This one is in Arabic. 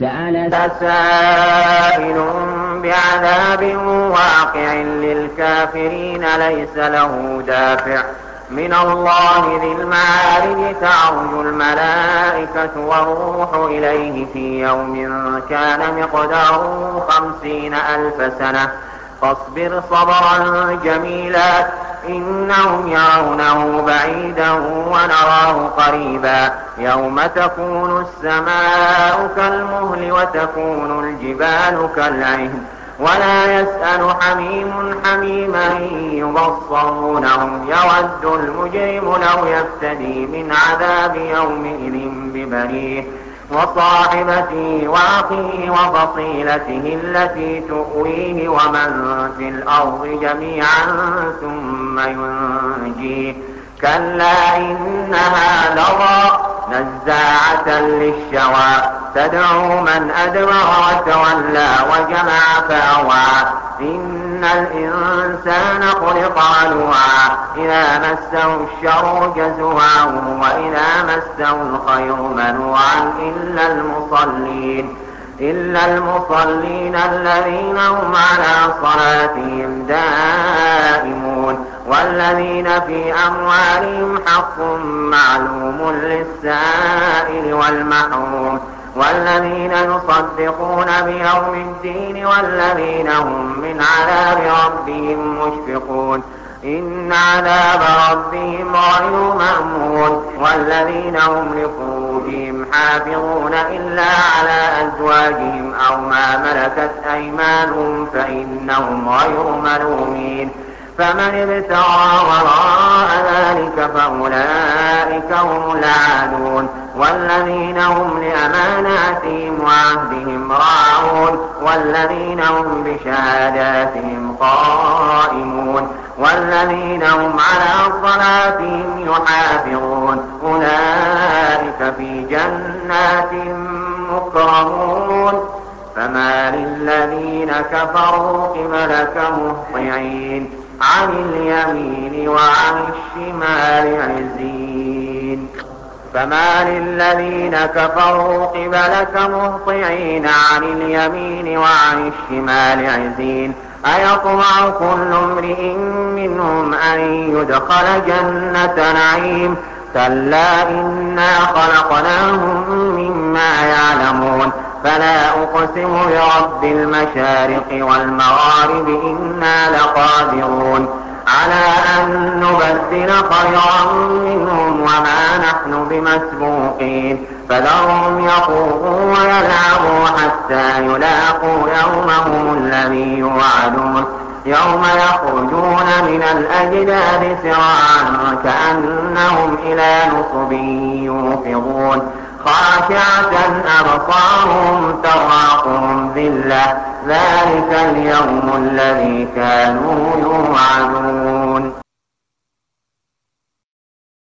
سأل سائل بعذاب واقع للكافرين ليس له دافع من الله ذي المعارج تعرج الملائكة والروح إليه في يوم كان مقداره 50,000 سنة فاصبر صبرا جميلا إنهم يرونه بعيدا ونراه قريبا يوم تكون السماء كالمهل وتكون الجبال كالعهن ولا يسأل حميم حميما يبصرونهم يود المجرم لو يفتدي من عذاب يومئذ ببنيه وصاحبته وأخيه وفصيلته التي تؤويه ومن في الأرض جميعا ثم ينجيه كلا إنها لظى نزاعة للشوى تدعو من أدبر وتولى وجمع فأوعى إن الإنسان خلق هلوعا إذا مسه الشر جزوعا وإذا مسه الخير منوعا إلا المصلين الذين هم على صلاتهم دائمون والذين في أموالهم حق معلوم للسائل والمحروم والذين يصدقون بيوم الدين والذين هم من عذاب ربهم مشفقون إن عذاب ربهم غير مأمون والذين هم لفروجهم حافظون إلا على أزواجهم أو ما ملكت أيمانهم فإنهم غير ملومين فمن ابتغى وراء ذلك فأولئك هم العادون والذين هم لأماناتهم وعهدهم راعون والذين هم بشهاداتهم قائمون والذين هم على صلاتهم يحافظون أولئك في جنات مكرمون فما للذين كفروا قبلك مهطعين عن اليمين وعن الشمال عزين فما للذين كفروا قبلك مهطعين عن اليمين وعن الشمال عزين أيطمع كل امرئ منهم أن يدخل جنة نعيم كلا إنا خلقناهم مما يعلمون فلا أقسم برب المشارق والمغارب إنا لقادرون على أن نبدل خيرا منهم وما نحن بمسبوقين فذرهم يخوضوا ويلعبوا حتى يلاقوا يومهم الذي يوعدون يوم يخرجون من الأجداث سراعا كأنهم إلى نصب يوفضون خاشعة أبصارهم ترهقهم ذلة ذلك اليوم الذي كانوا يوعدون